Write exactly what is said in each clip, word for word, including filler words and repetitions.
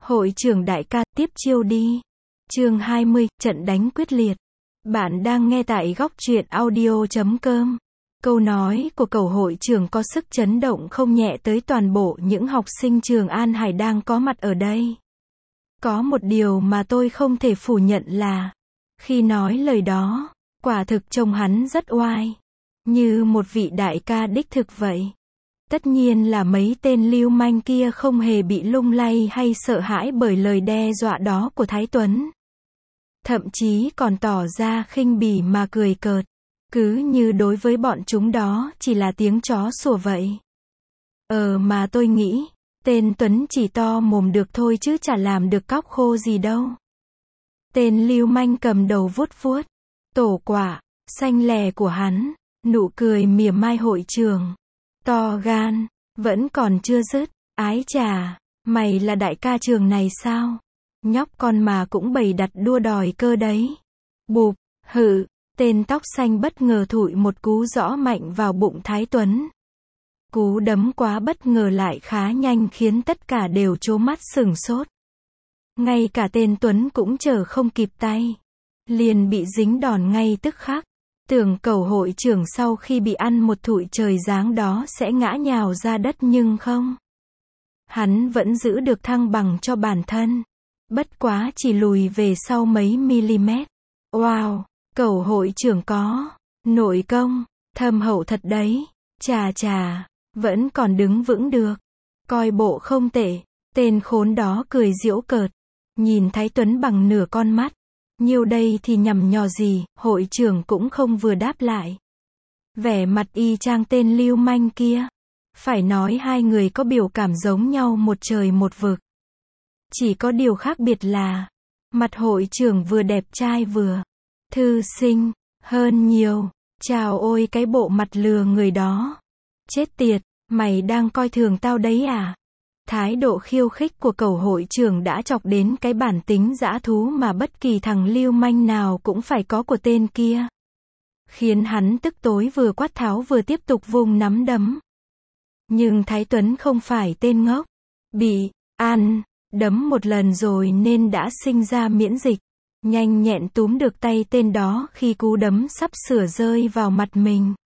Hội trưởng đại ca, tiếp chiêu đi. Chương hai mươi, trận đánh quyết liệt. Bạn đang nghe tại góc truyện audio chấm com. Câu nói của cẩu hội trưởng có sức chấn động không nhẹ tới toàn bộ những học sinh trường An Hải đang có mặt ở đây. Có một điều mà tôi không thể phủ nhận là, khi nói lời đó, quả thực trông hắn rất oai. Như một vị đại ca đích thực vậy. Tất nhiên là mấy tên lưu manh kia không hề bị lung lay hay sợ hãi bởi lời đe dọa đó của Thái Tuấn. Thậm chí còn tỏ ra khinh bỉ mà cười cợt. Cứ như đối với bọn chúng đó chỉ là tiếng chó sủa vậy. Ờ mà tôi nghĩ, tên Tuấn chỉ to mồm được thôi chứ chả làm được cóc khô gì đâu. Tên lưu manh cầm đầu vuốt vuốt tổ quả xanh lè của hắn, nụ cười mỉa mai hội trưởng. To gan, vẫn còn chưa dứt, ái chà, mày là đại ca trường này sao? Nhóc con mà cũng bày đặt đua đòi cơ đấy. Bụp, hự, tên tóc xanh bất ngờ thụi một cú rõ mạnh vào bụng Thái Tuấn. Cú đấm quá bất ngờ lại khá nhanh khiến tất cả đều trố mắt sửng sốt. Ngay cả tên Tuấn cũng chờ không kịp tay. Liền bị dính đòn ngay tức khắc. Tưởng cẩu hội trưởng sau khi bị ăn một thụi trời giáng đó sẽ ngã nhào ra đất nhưng không. Hắn vẫn giữ được thăng bằng cho bản thân. Bất quá chỉ lùi về sau mấy mm. Wow, cẩu hội trưởng có nội công thâm hậu thật đấy. Chà chà, vẫn còn đứng vững được. Coi bộ không tệ. Tên khốn đó cười giễu cợt. Nhìn Thái Tuấn bằng nửa con mắt. Nhiêu đây thì nhằm nhò gì, hội trưởng cũng không vừa đáp lại. Vẻ mặt y chang tên lưu manh kia. Phải nói hai người có biểu cảm giống nhau một trời một vực. Chỉ có điều khác biệt là, mặt hội trưởng vừa đẹp trai vừa thư sinh hơn nhiều. Chào ôi cái bộ mặt lừa người đó. Chết tiệt, mày đang coi thường tao đấy à? Thái độ khiêu khích của cẩu hội trưởng đã chọc đến cái bản tính dã thú mà bất kỳ thằng lưu manh nào cũng phải có của tên kia. Khiến hắn tức tối vừa quát tháo vừa tiếp tục vung nắm đấm. Nhưng Thái Tuấn không phải tên ngốc. Bị ăn đấm một lần rồi nên đã sinh ra miễn dịch. Nhanh nhẹn túm được tay tên đó khi cú đấm sắp sửa rơi vào mặt mình.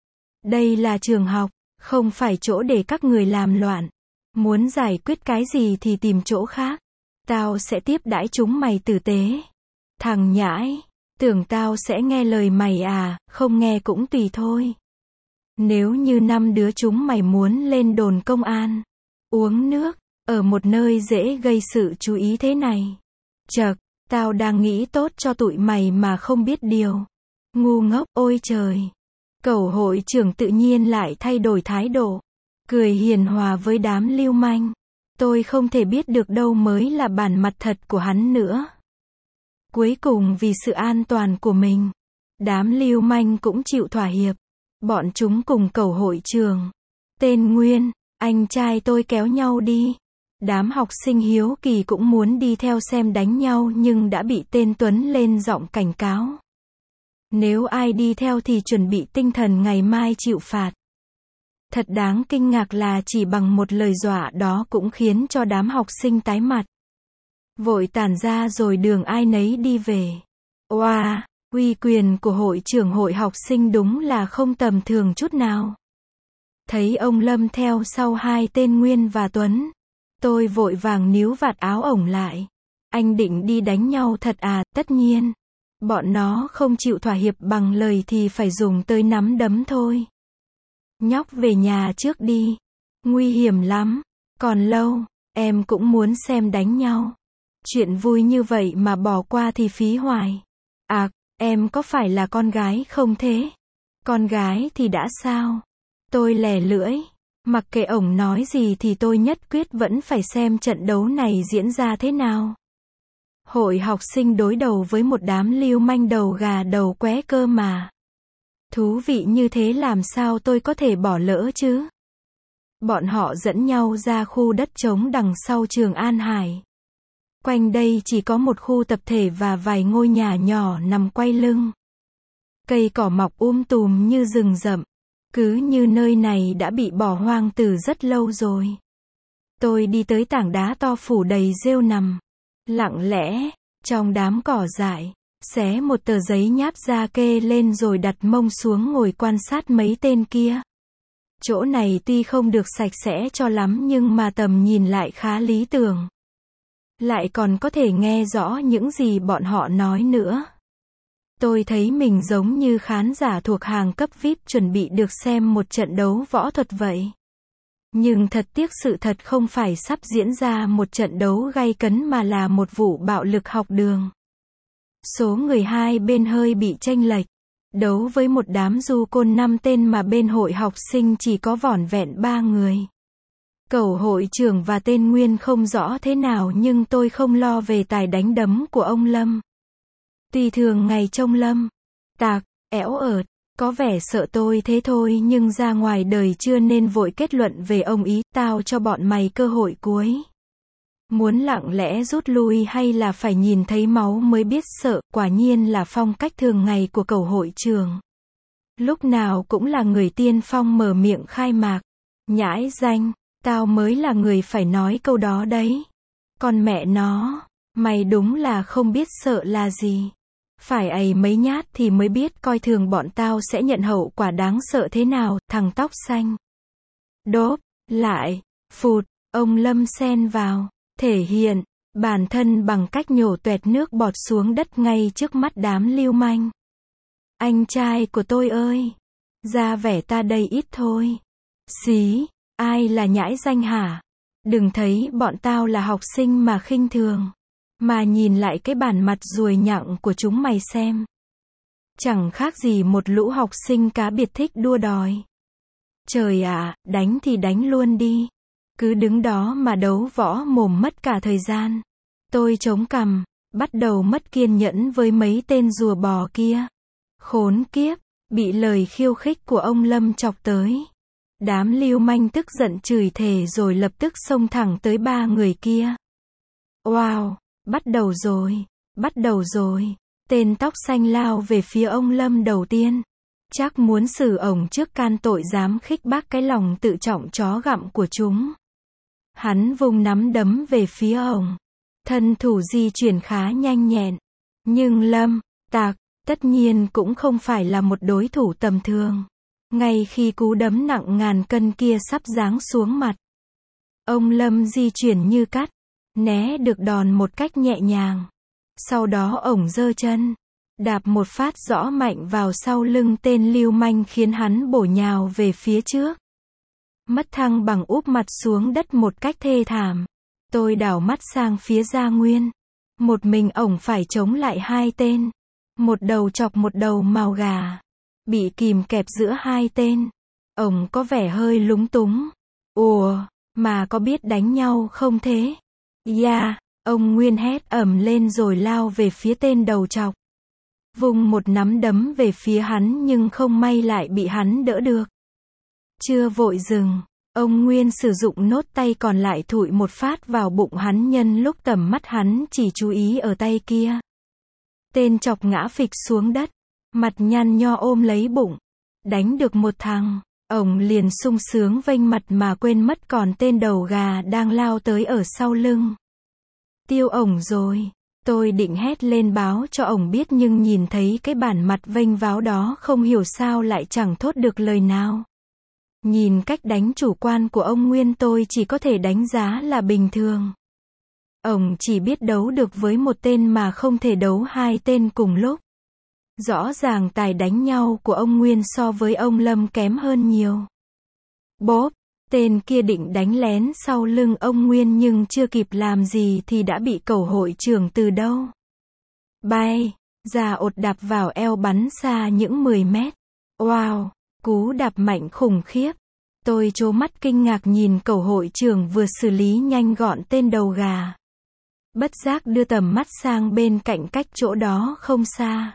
Đây là trường học, không phải chỗ để các người làm loạn. Muốn giải quyết cái gì thì tìm chỗ khác. Tao sẽ tiếp đãi chúng mày tử tế. Thằng nhãi, tưởng tao sẽ nghe lời mày à, không nghe cũng tùy thôi. Nếu như năm đứa chúng mày muốn lên đồn công an, uống nước, ở một nơi dễ gây sự chú ý thế này. Chậc, tao đang nghĩ tốt cho tụi mày mà không biết điều. Ngu ngốc, ôi trời. Cẩu hội trưởng tự nhiên lại thay đổi thái độ. Cười hiền hòa với đám lưu manh. Tôi không thể biết được đâu mới là bản mặt thật của hắn nữa. Cuối cùng vì sự an toàn của mình, đám lưu manh cũng chịu thỏa hiệp. Bọn chúng cùng cẩu hội trưởng. Tên Nguyên, anh trai tôi kéo nhau đi. Đám học sinh hiếu kỳ cũng muốn đi theo xem đánh nhau nhưng đã bị tên Tuấn lên giọng cảnh cáo. Nếu ai đi theo thì chuẩn bị tinh thần ngày mai chịu phạt. Thật đáng kinh ngạc là chỉ bằng một lời dọa đó cũng khiến cho đám học sinh tái mặt. Vội tản ra rồi đường ai nấy đi về. Oa, uy quyền của hội trưởng hội học sinh đúng là không tầm thường chút nào. Thấy ông Lâm theo sau hai tên Nguyên và Tuấn. Tôi vội vàng níu vạt áo ổng lại. Anh định đi đánh nhau thật à? Tất nhiên. Bọn nó không chịu thỏa hiệp bằng lời thì phải dùng tới nắm đấm thôi. Nhóc về nhà trước đi. Nguy hiểm lắm. Còn lâu, em cũng muốn xem đánh nhau. Chuyện vui như vậy mà bỏ qua thì phí hoài. À, em có phải là con gái không thế? Con gái thì đã sao? Tôi lè lưỡi. Mặc kệ ổng nói gì thì tôi nhất quyết vẫn phải xem trận đấu này diễn ra thế nào. Hội học sinh đối đầu với một đám lưu manh đầu gà đầu qué cơ mà. Thú vị như thế làm sao tôi có thể bỏ lỡ chứ? Bọn họ dẫn nhau ra khu đất trống đằng sau trường An Hải. Quanh đây chỉ có một khu tập thể và vài ngôi nhà nhỏ nằm quay lưng. Cây cỏ mọc um tùm như rừng rậm. Cứ như nơi này đã bị bỏ hoang từ rất lâu rồi. Tôi đi tới tảng đá to phủ đầy rêu nằm. Lặng lẽ, trong đám cỏ dại, xé một tờ giấy nháp ra kê lên rồi đặt mông xuống ngồi quan sát mấy tên kia. Chỗ này tuy không được sạch sẽ cho lắm nhưng mà tầm nhìn lại khá lý tưởng. Lại còn có thể nghe rõ những gì bọn họ nói nữa. Tôi thấy mình giống như khán giả thuộc hàng cấp vi ai pi chuẩn bị được xem một trận đấu võ thuật vậy. Nhưng thật tiếc sự thật không phải sắp diễn ra một trận đấu gay cấn mà là một vụ bạo lực học đường. Số người hai bên hơi bị chênh lệch. Đấu với một đám du côn năm tên mà bên hội học sinh chỉ có vỏn vẹn ba người. Cẩu hội trưởng và tên Nguyên không rõ thế nào nhưng tôi không lo về tài đánh đấm của ông Lâm. Tuy thường ngày trông Lâm, Tạc, éo ợt, có vẻ sợ tôi thế thôi nhưng ra ngoài đời chưa nên vội kết luận về ông ý, tao cho bọn mày cơ hội cuối. Muốn lặng lẽ rút lui hay là phải nhìn thấy máu mới biết sợ, quả nhiên là phong cách thường ngày của cẩu hội trưởng. Lúc nào cũng là người tiên phong mở miệng khai mạc. Nhãi danh, tao mới là người phải nói câu đó đấy. Còn mẹ nó, mày đúng là không biết sợ là gì. Phải ầy mấy nhát thì mới biết coi thường bọn tao sẽ nhận hậu quả đáng sợ thế nào, thằng tóc xanh. Đốp, lại, phụt, ông Lâm xen vào, thể hiện bản thân bằng cách nhổ toẹt nước bọt xuống đất ngay trước mắt đám lưu manh. Anh trai của tôi ơi, ra vẻ ta đây ít thôi. Xí, ai là nhãi danh hả? Đừng thấy bọn tao là học sinh mà khinh thường. Mà nhìn lại cái bản mặt ruồi nhặng của chúng mày xem. Chẳng khác gì một lũ học sinh cá biệt thích đua đòi. Trời ạ, đánh thì đánh luôn đi. Cứ đứng đó mà đấu võ mồm mất cả thời gian. Tôi chống cằm, bắt đầu mất kiên nhẫn với mấy tên rùa bò kia. Khốn kiếp, bị lời khiêu khích của ông Lâm chọc tới. Đám lưu manh tức giận chửi thề rồi lập tức xông thẳng tới ba người kia. Wow, bắt đầu rồi, bắt đầu rồi. Tên tóc xanh lao về phía ông Lâm đầu tiên. Chắc muốn xử ổng trước can tội dám khích bác cái lòng tự trọng chó gặm của chúng. Hắn vung nắm đấm về phía ổng. Thân thủ di chuyển khá nhanh nhẹn. Nhưng Lâm, Tạc, tất nhiên cũng không phải là một đối thủ tầm thường. Ngay khi cú đấm nặng ngàn cân kia sắp giáng xuống mặt. Ông Lâm di chuyển như cắt. Né được đòn một cách nhẹ nhàng. Sau đó ổng giơ chân. Đạp một phát rõ mạnh vào sau lưng tên lưu manh khiến hắn bổ nhào về phía trước. Mất thăng bằng úp mặt xuống đất một cách thê thảm. Tôi đảo mắt sang phía Gia Nguyên. Một mình ổng phải chống lại hai tên. Một đầu chọc một đầu màu gà. Bị kìm kẹp giữa hai tên. Ổng có vẻ hơi lúng túng. Ủa, mà có biết đánh nhau không thế? Yeah, ông Nguyên hét ầm lên rồi lao về phía tên đầu chọc. Vùng một nắm đấm về phía hắn nhưng không may lại bị hắn đỡ được. Chưa vội dừng, ông Nguyên sử dụng nốt tay còn lại thụi một phát vào bụng hắn nhân lúc tầm mắt hắn chỉ chú ý ở tay kia. Tên chọc ngã phịch xuống đất, mặt nhăn nho ôm lấy bụng. Đánh được một thằng, ổng liền sung sướng vênh mặt mà quên mất còn tên đầu gà đang lao tới ở sau lưng. Tiêu ổng rồi. Tôi định hét lên báo cho ổng biết nhưng nhìn thấy cái bản mặt vênh váo đó không hiểu sao lại chẳng thốt được lời nào. Nhìn cách đánh chủ quan của ông Nguyên tôi chỉ có thể đánh giá là bình thường. Ổng chỉ biết đấu được với một tên mà không thể đấu hai tên cùng lúc. Rõ ràng tài đánh nhau của ông Nguyên so với ông Lâm kém hơn nhiều. Bốp, tên kia định đánh lén sau lưng ông Nguyên nhưng chưa kịp làm gì thì đã bị cẩu hội trưởng từ đâu. Bay, ra ột đạp vào eo bắn xa những mười mét. Wow, cú đạp mạnh khủng khiếp. Tôi trố mắt kinh ngạc nhìn cẩu hội trưởng vừa xử lý nhanh gọn tên đầu gà. Bất giác đưa tầm mắt sang bên cạnh cách chỗ đó không xa.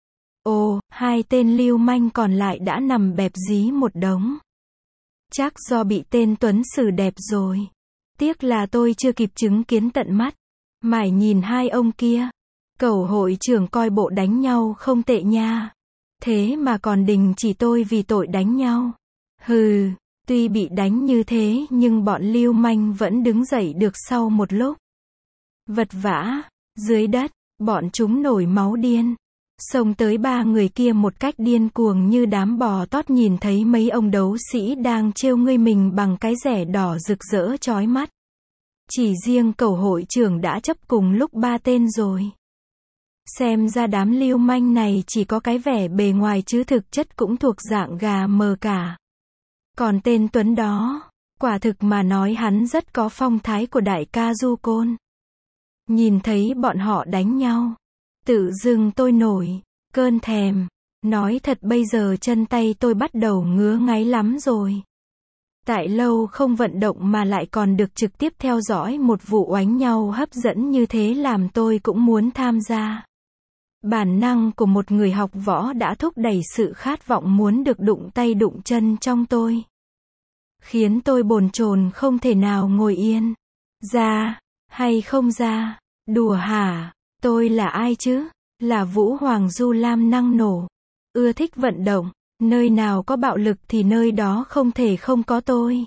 Ồ, hai tên lưu manh còn lại đã nằm bẹp dí một đống. Chắc do bị tên Tuấn xử đẹp rồi. Tiếc là tôi chưa kịp chứng kiến tận mắt. Mải nhìn hai ông kia. Cẩu hội trưởng coi bộ đánh nhau không tệ nha. Thế mà còn đình chỉ tôi vì tội đánh nhau. Hừ, Tuy bị đánh như thế nhưng bọn lưu manh vẫn đứng dậy được sau một lúc. Vật vã, dưới đất, bọn chúng nổi máu điên. Xông tới ba người kia một cách điên cuồng như đám bò tót nhìn thấy mấy ông đấu sĩ đang trêu ngươi mình bằng cái rẻ đỏ rực rỡ chói mắt. Chỉ riêng Cẩu hội trưởng đã chấp cùng lúc ba tên rồi. Xem ra đám lưu manh này chỉ có cái vẻ bề ngoài chứ thực chất cũng thuộc dạng gà mờ cả. Còn tên Tuấn đó, quả thực mà nói hắn rất có phong thái của đại ca Du Côn. Nhìn thấy bọn họ đánh nhau, tự dưng tôi nổi cơn thèm. Nói thật bây giờ chân tay tôi bắt đầu ngứa ngáy lắm rồi. Tại lâu không vận động mà lại còn được trực tiếp theo dõi một vụ oánh nhau hấp dẫn như thế làm tôi cũng muốn tham gia. Bản năng của một người học võ đã thúc đẩy sự khát vọng muốn được đụng tay đụng chân trong tôi. Khiến tôi bồn chồn không thể nào ngồi yên. Ra, hay không ra, đùa hả, tôi là ai chứ? Là Vũ Hoàng Du Lam năng nổ. Ưa thích vận động, nơi nào có bạo lực thì nơi đó không thể không có tôi.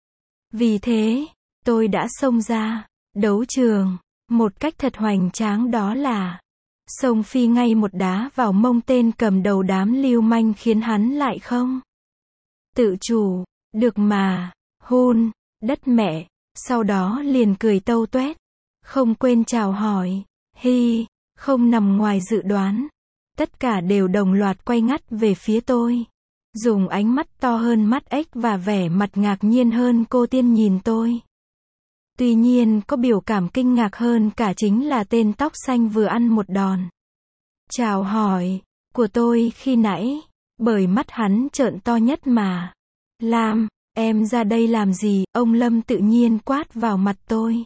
Vì thế, tôi đã xông ra, đấu trường, một cách thật hoành tráng đó là xông phi ngay một đá vào mông tên cầm đầu đám lưu manh khiến hắn lại không tự chủ, được mà, hôn, đất mẹ, sau đó liền cười tâu tuét, không quên chào hỏi, hi, không nằm ngoài dự đoán. Tất cả đều đồng loạt quay ngắt về phía tôi. Dùng ánh mắt to hơn mắt ếch và vẻ mặt ngạc nhiên hơn cô tiên nhìn tôi. Tuy nhiên có biểu cảm kinh ngạc hơn cả chính là tên tóc xanh vừa ăn một đòn chào hỏi của tôi khi nãy, bởi mắt hắn trợn to nhất mà. Lam, em ra đây làm gì? Ông Lâm tự nhiên quát vào mặt tôi.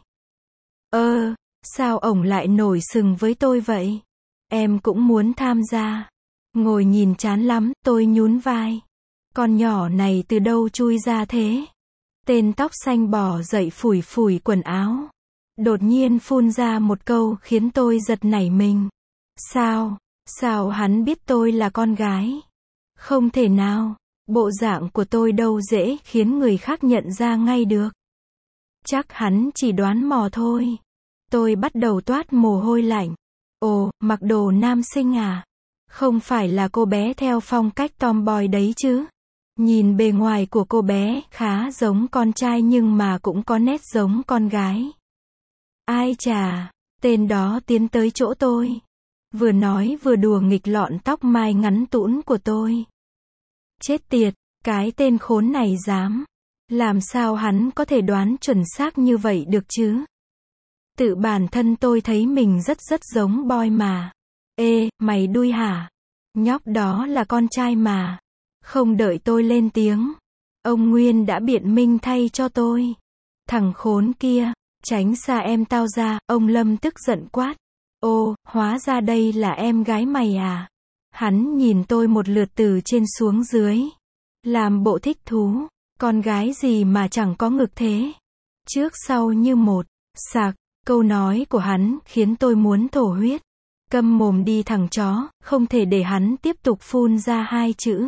Ơ, sao ổng lại nổi sừng với tôi vậy? Em cũng muốn tham gia. Ngồi nhìn chán lắm, tôi nhún vai. Con nhỏ này từ đâu chui ra thế? Tên tóc xanh bò dậy phủi phủi quần áo. Đột nhiên phun ra một câu khiến tôi giật nảy mình. Sao? Sao hắn biết tôi là con gái? Không thể nào. Bộ dạng của tôi đâu dễ khiến người khác nhận ra ngay được. Chắc hắn chỉ đoán mò thôi. Tôi bắt đầu toát mồ hôi lạnh. Ồ, mặc đồ nam sinh à? Không phải là cô bé theo phong cách tomboy đấy chứ? Nhìn bề ngoài của cô bé khá giống con trai nhưng mà cũng có nét giống con gái. Ai chà, tên đó tiến tới chỗ tôi. Vừa nói vừa đùa nghịch lọn tóc mai ngắn tũn của tôi. Chết tiệt, cái tên khốn này dám. Làm sao hắn có thể đoán chuẩn xác như vậy được chứ? Tự bản thân tôi thấy mình rất rất giống boy mà. Ê, mày đuôi hả? Nhóc đó là con trai mà. Không đợi tôi lên tiếng. Ông Nguyên đã biện minh thay cho tôi. Thằng khốn kia, tránh xa em tao ra, ông Lâm tức giận quát. Ô, hóa ra đây là em gái mày à? Hắn nhìn tôi một lượt từ trên xuống dưới. Làm bộ thích thú. Con gái gì mà chẳng có ngực thế? Trước sau như một. Sạc. Câu nói của hắn khiến tôi muốn thổ huyết. Câm mồm đi thằng chó, không thể để hắn tiếp tục phun ra hai chữ.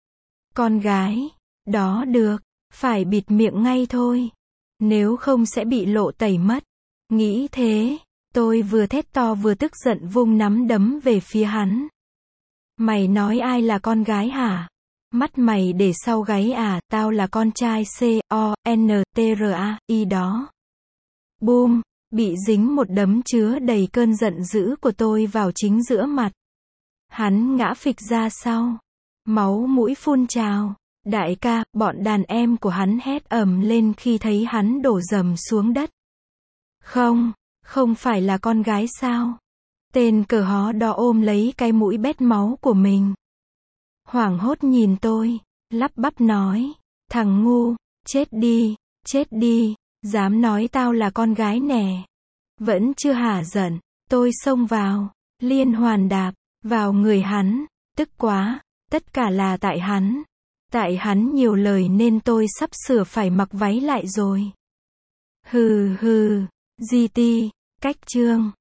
Con gái. Đó được. Phải bịt miệng ngay thôi. Nếu không sẽ bị lộ tẩy mất. Nghĩ thế, tôi vừa thét to vừa tức giận vung nắm đấm về phía hắn. Mày nói ai là con gái hả? Mắt mày để sau gáy à? Tao là con trai C O N T R A I đó. Boom, bị dính một đấm chứa đầy cơn giận dữ của tôi vào chính giữa mặt. Hắn ngã phịch ra sau. Máu mũi phun trào. Đại ca, bọn đàn em của hắn hét ầm lên khi thấy hắn đổ rầm xuống đất. Không, không phải là con gái sao? Tên cờ hó đó ôm lấy cái mũi bét máu của mình. Hoảng hốt nhìn tôi, lắp bắp nói, thằng ngu, chết đi, chết đi, dám nói tao là con gái nè. Vẫn chưa hả giận, tôi xông vào, liên hoàn đạp, vào người hắn, tức quá, tất cả là tại hắn. Tại hắn nhiều lời nên tôi sắp sửa phải mặc váy lại rồi. Hừ hừ, gi ti, cách chương.